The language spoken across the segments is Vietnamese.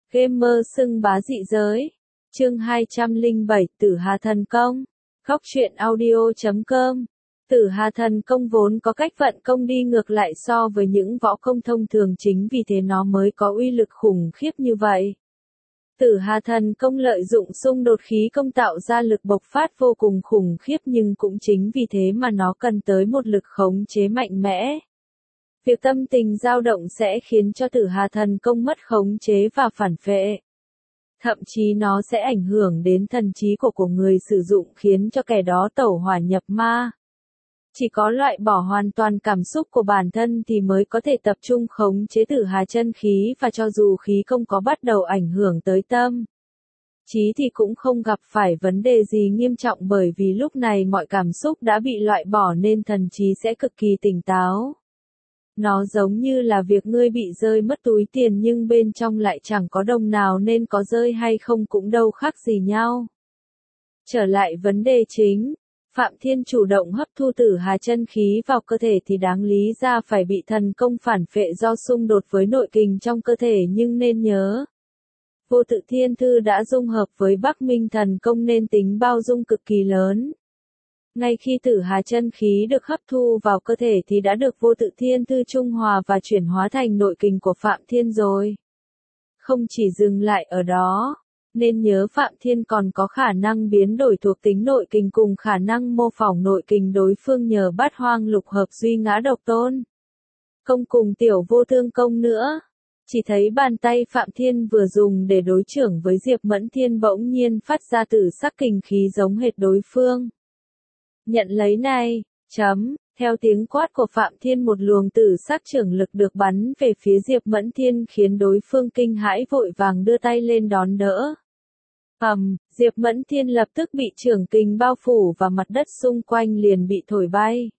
Gamer xưng bá dị giới. Chương 207 Tử Hà Thần Công. Góc truyện audio.com. Tử Hà Thần Công vốn có cách vận công đi ngược lại so với những võ công thông thường, chính vì thế nó mới có uy lực khủng khiếp như vậy. Tử Hà Thần Công lợi dụng xung đột khí công tạo ra lực bộc phát vô cùng khủng khiếp, nhưng cũng chính vì thế mà nó cần tới một lực khống chế mạnh mẽ. Việc tâm tình dao động sẽ khiến cho Tử Hà Thần Công mất khống chế và phản phệ. Thậm chí nó sẽ ảnh hưởng đến thần trí của người sử dụng, khiến cho kẻ đó tẩu hỏa nhập ma. Chỉ có loại bỏ hoàn toàn cảm xúc của bản thân thì mới có thể tập trung khống chế Tử Hà chân khí, và cho dù khí công có bắt đầu ảnh hưởng tới tâm trí thì cũng không gặp phải vấn đề gì nghiêm trọng, bởi vì lúc này mọi cảm xúc đã bị loại bỏ nên thần trí sẽ cực kỳ tỉnh táo. Nó giống như là việc ngươi bị rơi mất túi tiền nhưng bên trong lại chẳng có đồng nào, nên có rơi hay không cũng đâu khác gì nhau. Trở lại vấn đề chính, Phạm Thiên chủ động hấp thu Tử Hà chân khí vào cơ thể thì đáng lý ra phải bị thần công phản phệ do xung đột với nội kình trong cơ thể, nhưng nên nhớ, Vô Tự Thiên Thư đã dung hợp với Bắc Minh Thần Công nên tính bao dung cực kỳ lớn. Ngay khi Tử Hà chân khí được hấp thu vào cơ thể thì đã được Vô Tự Thiên Thư trung hòa và chuyển hóa thành nội kình của Phạm Thiên rồi. Không chỉ dừng lại ở đó, nên nhớ Phạm Thiên còn có khả năng biến đổi thuộc tính nội kình cùng khả năng mô phỏng nội kình đối phương nhờ Bát Hoang Lục Hợp Duy Ngã Độc Tôn công cùng Tiểu Vô Thương Công nữa. Chỉ thấy bàn tay Phạm Thiên vừa dùng để đối chưởng với Diệp Mẫn Thiên bỗng nhiên phát ra tử sắc kình khí giống hệt đối phương. Nhận lấy này, theo tiếng quát của Phạm Thiên, một luồng tử sắc chưởng lực được bắn về phía Diệp Mẫn Thiên khiến đối phương kinh hãi vội vàng đưa tay lên đón đỡ. Diệp Mẫn Thiên lập tức bị chưởng kình bao phủ và mặt đất xung quanh liền bị thổi bay.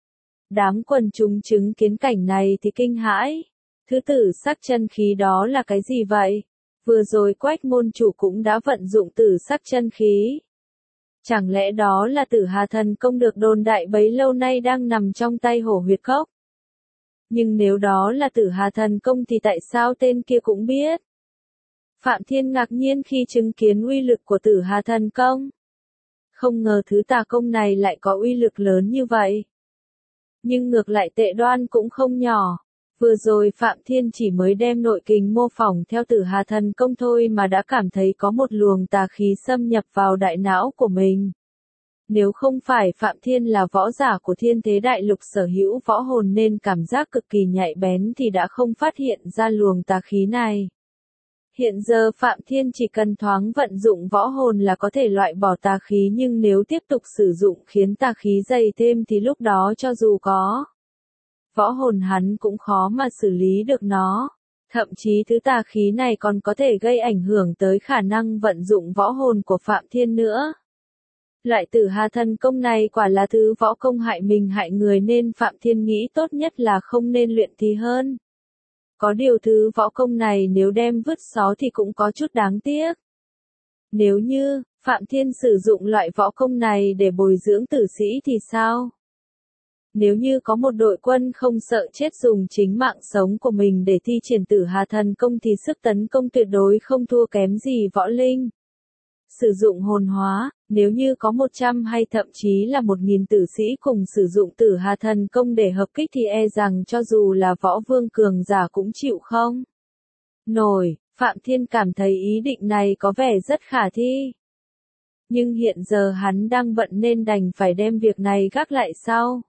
Đám quần chúng chứng kiến cảnh này thì kinh hãi. Thứ tử sắc chân khí đó là cái gì vậy? Vừa rồi Quách môn chủ cũng đã vận dụng tử sắc chân khí. Chẳng lẽ đó là Tử Hà Thần Công được đồn đại bấy lâu nay đang nằm trong tay Hổ Huyệt Cốc? Nhưng nếu đó là Tử Hà Thần Công thì tại sao tên kia cũng biết? Phạm Thiên ngạc nhiên khi chứng kiến uy lực của Tử Hà Thần Công. Không ngờ thứ tà công này lại có uy lực lớn như vậy. Nhưng ngược lại Tệ Đoan cũng không nhỏ. Vừa rồi Phạm Thiên chỉ mới đem nội kình mô phỏng theo Tử Hà Thần Công thôi mà đã cảm thấy có một luồng tà khí xâm nhập vào đại não của mình. Nếu không phải Phạm Thiên là võ giả của Thiên Thế Đại Lục sở hữu võ hồn nên cảm giác cực kỳ nhạy bén thì đã không phát hiện ra luồng tà khí này. Hiện giờ Phạm Thiên chỉ cần thoáng vận dụng võ hồn là có thể loại bỏ tà khí, nhưng nếu tiếp tục sử dụng khiến tà khí dày thêm thì lúc đó cho dù có võ hồn hắn cũng khó mà xử lý được nó. Thậm chí thứ tà khí này còn có thể gây ảnh hưởng tới khả năng vận dụng võ hồn của Phạm Thiên nữa. Loại Tử Hà Thần Công này quả là thứ võ công hại mình hại người nên Phạm Thiên nghĩ tốt nhất là không nên luyện thì hơn. Có điều thứ võ công này nếu đem vứt xó thì cũng có chút đáng tiếc. Nếu như Phạm Thiên sử dụng loại võ công này để bồi dưỡng tử sĩ thì sao? Nếu như có một đội quân không sợ chết dùng chính mạng sống của mình để thi triển Tử Hà Thần Công thì sức tấn công tuyệt đối không thua kém gì võ linh. Sử dụng hồn hóa, nếu như có 100 hay thậm chí là 1000 tử sĩ cùng sử dụng Tử Hà Thần Công để hợp kích thì e rằng cho dù là võ vương cường giả cũng chịu không nổi. Phạm Thiên cảm thấy ý định này có vẻ rất khả thi. Nhưng hiện giờ hắn đang bận nên đành phải đem việc này gác lại sau.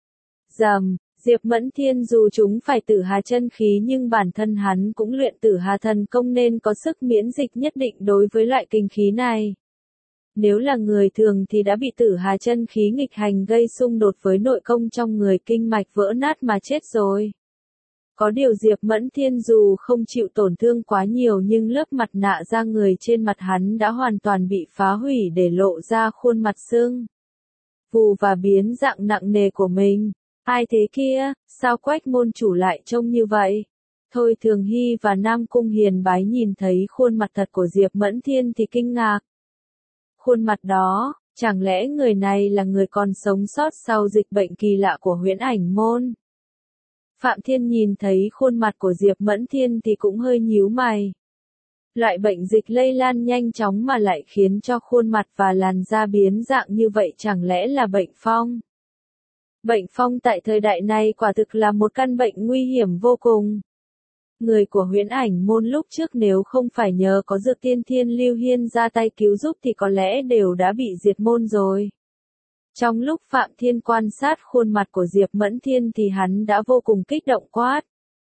Diệp Mẫn Thiên dù chúng phải Tử Hà chân khí nhưng bản thân hắn cũng luyện Tử Hà Thần Công nên có sức miễn dịch nhất định đối với loại kinh khí này. Nếu là người thường thì đã bị Tử Hà chân khí nghịch hành gây xung đột với nội công trong người, kinh mạch vỡ nát mà chết rồi. Có điều Diệp Mẫn Thiên dù không chịu tổn thương quá nhiều nhưng lớp mặt nạ da người trên mặt hắn đã hoàn toàn bị phá hủy để lộ ra khuôn mặt sưng phù và biến dạng nặng nề của mình. Ai thế kia, sao Quách môn chủ lại trông như vậy? Thôi Thường Hy và Nam Cung Hiền Bái nhìn thấy khuôn mặt thật của Diệp Mẫn Thiên thì kinh ngạc. Khuôn mặt đó, chẳng lẽ người này là người còn sống sót sau dịch bệnh kỳ lạ của Huyễn Ảnh Môn? Phạm Thiên nhìn thấy khuôn mặt của Diệp Mẫn Thiên thì cũng hơi nhíu mày. Loại bệnh dịch lây lan nhanh chóng mà lại khiến cho khuôn mặt và làn da biến dạng như vậy chẳng lẽ là bệnh phong? Bệnh phong tại thời đại này quả thực là một căn bệnh nguy hiểm vô cùng. Người của Huyễn Ảnh môn lúc trước nếu không phải nhờ có Dược Tiên Thiên Lưu Hiên ra tay cứu giúp thì có lẽ đều đã bị diệt môn rồi. Trong lúc Phạm Thiên quan sát khuôn mặt của Diệp Mẫn Thiên thì hắn đã vô cùng kích động quát.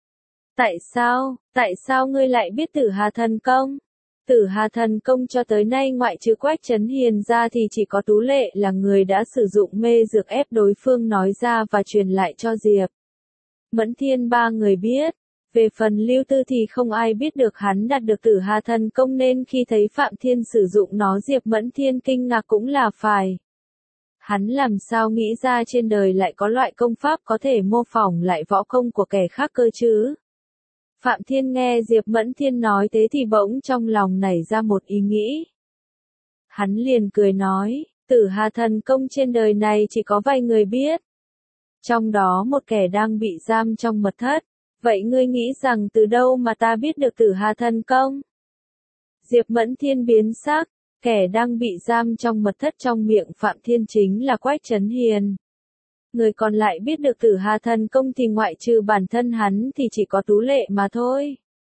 Tại sao ngươi lại biết Tử Hà Thần Công? Tử Hà Thần Công cho tới nay ngoại trừ Quách Chấn Hiền ra thì chỉ có Tú Lệ là người đã sử dụng mê dược ép đối phương nói ra và truyền lại cho Diệp Mẫn Thiên ba người biết. Về phần Lưu Tư thì không ai biết được hắn đạt được Tử Hà Thần Công nên khi thấy Phạm Thiên sử dụng nó Diệp Mẫn Thiên kinh ngạc cũng là phải. Hắn làm sao nghĩ ra trên đời lại có loại công pháp có thể mô phỏng lại võ công của kẻ khác cơ chứ? Phạm Thiên nghe Diệp Mẫn Thiên nói thế thì bỗng trong lòng nảy ra một ý nghĩ. Hắn liền cười nói, Tử Hà Thần Công trên đời này chỉ có vài người biết. Trong đó một kẻ đang bị giam trong mật thất. Vậy ngươi nghĩ rằng từ đâu mà ta biết được Tử Hà Thần Công? Diệp Mẫn Thiên biến sắc, kẻ đang bị giam trong mật thất trong miệng Phạm Thiên chính là Quách Chấn Hiền. Người còn lại biết được Tử Hà Thần Công thì ngoại trừ bản thân hắn thì chỉ có Tú Lệ mà thôi.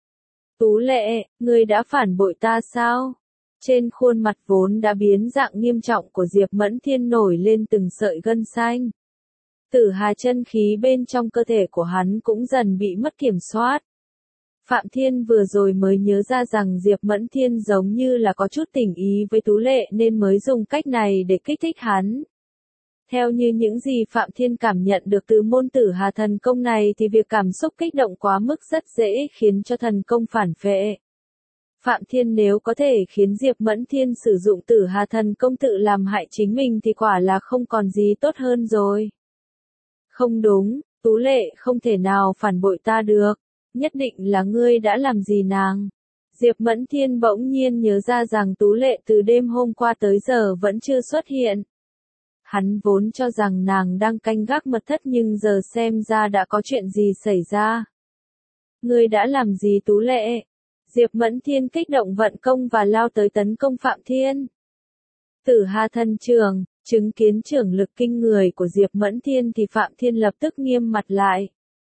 Tú Lệ, ngươi đã phản bội ta sao? Trên khuôn mặt vốn đã biến dạng nghiêm trọng của Diệp Mẫn Thiên nổi lên từng sợi gân xanh. Tử Hà chân khí bên trong cơ thể của hắn cũng dần bị mất kiểm soát. Phạm Thiên vừa rồi mới nhớ ra rằng Diệp Mẫn Thiên giống như là có chút tình ý với Tú Lệ nên mới dùng cách này để kích thích hắn. Theo như những gì Phạm Thiên cảm nhận được từ môn Tử Hà Thần Công này thì việc cảm xúc kích động quá mức rất dễ khiến cho thần công phản phệ. Phạm Thiên nếu có thể khiến Diệp Mẫn Thiên sử dụng Tử Hà Thần Công tự làm hại chính mình thì quả là không còn gì tốt hơn rồi. Không đúng, Tú Lệ không thể nào phản bội ta được, nhất định là ngươi đã làm gì nàng. Diệp Mẫn Thiên bỗng nhiên nhớ ra rằng Tú Lệ từ đêm hôm qua tới giờ vẫn chưa xuất hiện. Hắn vốn cho rằng nàng đang canh gác mật thất nhưng giờ xem ra đã có chuyện gì xảy ra. Ngươi đã làm gì Tú Lệ? Diệp Mẫn Thiên kích động vận công và lao tới tấn công Phạm Thiên. Tử Hà Thần Trường, chứng kiến trưởng lực kinh người của Diệp Mẫn Thiên thì Phạm Thiên lập tức nghiêm mặt lại.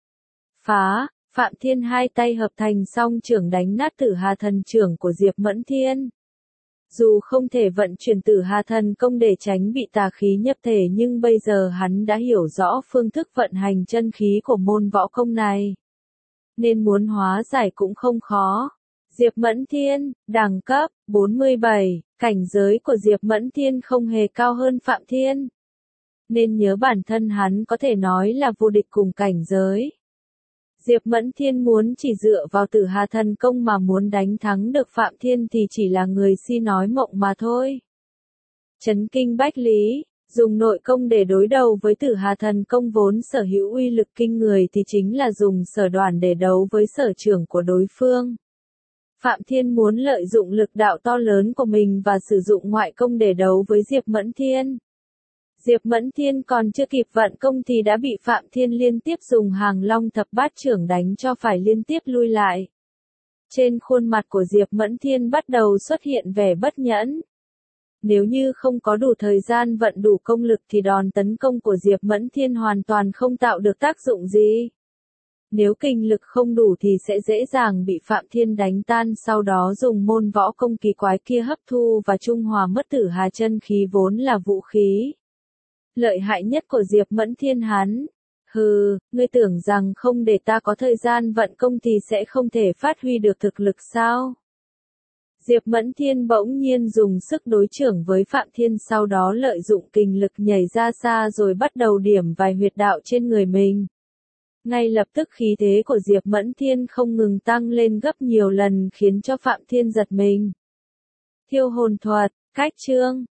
Phạm Thiên hai tay hợp thành song trưởng đánh nát Tử Hà Thần Trường của Diệp Mẫn Thiên. Dù không thể vận chuyển Tử Hà Thần Công để tránh bị tà khí nhập thể nhưng bây giờ hắn đã hiểu rõ phương thức vận hành chân khí của môn võ công này. Nên muốn hóa giải cũng không khó. Diệp Mẫn Thiên, đẳng cấp 47, cảnh giới của Diệp Mẫn Thiên không hề cao hơn Phạm Thiên. Nên nhớ bản thân hắn có thể nói là vô địch cùng cảnh giới. Diệp Mẫn Thiên muốn chỉ dựa vào Tử Hà Thần Công mà muốn đánh thắng được Phạm Thiên thì chỉ là người si nói mộng mà thôi. Chấn kinh bách lý, dùng nội công để đối đầu với Tử Hà Thần Công vốn sở hữu uy lực kinh người thì chính là dùng sở đoàn để đấu với sở trường của đối phương. Phạm Thiên muốn lợi dụng lực đạo to lớn của mình và sử dụng ngoại công để đấu với Diệp Mẫn Thiên. Diệp Mẫn Thiên còn chưa kịp vận công thì đã bị Phạm Thiên liên tiếp dùng hàng long thập bát trưởng đánh cho phải liên tiếp lui lại. Trên khuôn mặt của Diệp Mẫn Thiên bắt đầu xuất hiện vẻ bất nhẫn. Nếu như không có đủ thời gian vận đủ công lực thì đòn tấn công của Diệp Mẫn Thiên hoàn toàn không tạo được tác dụng gì. Nếu kinh lực không đủ thì sẽ dễ dàng bị Phạm Thiên đánh tan sau đó dùng môn võ công kỳ quái kia hấp thu và trung hòa mất Tử Hà chân khí vốn là vũ khí. Lợi hại nhất của Diệp Mẫn Thiên hắn. Ngươi tưởng rằng không để ta có thời gian vận công thì sẽ không thể phát huy được thực lực sao? Diệp Mẫn Thiên bỗng nhiên dùng sức đối chưởng với Phạm Thiên sau đó lợi dụng kình lực nhảy ra xa rồi bắt đầu điểm vài huyệt đạo trên người mình. Ngay lập tức khí thế của Diệp Mẫn Thiên không ngừng tăng lên gấp nhiều lần khiến cho Phạm Thiên giật mình. Thiêu hồn thuật, cách chương.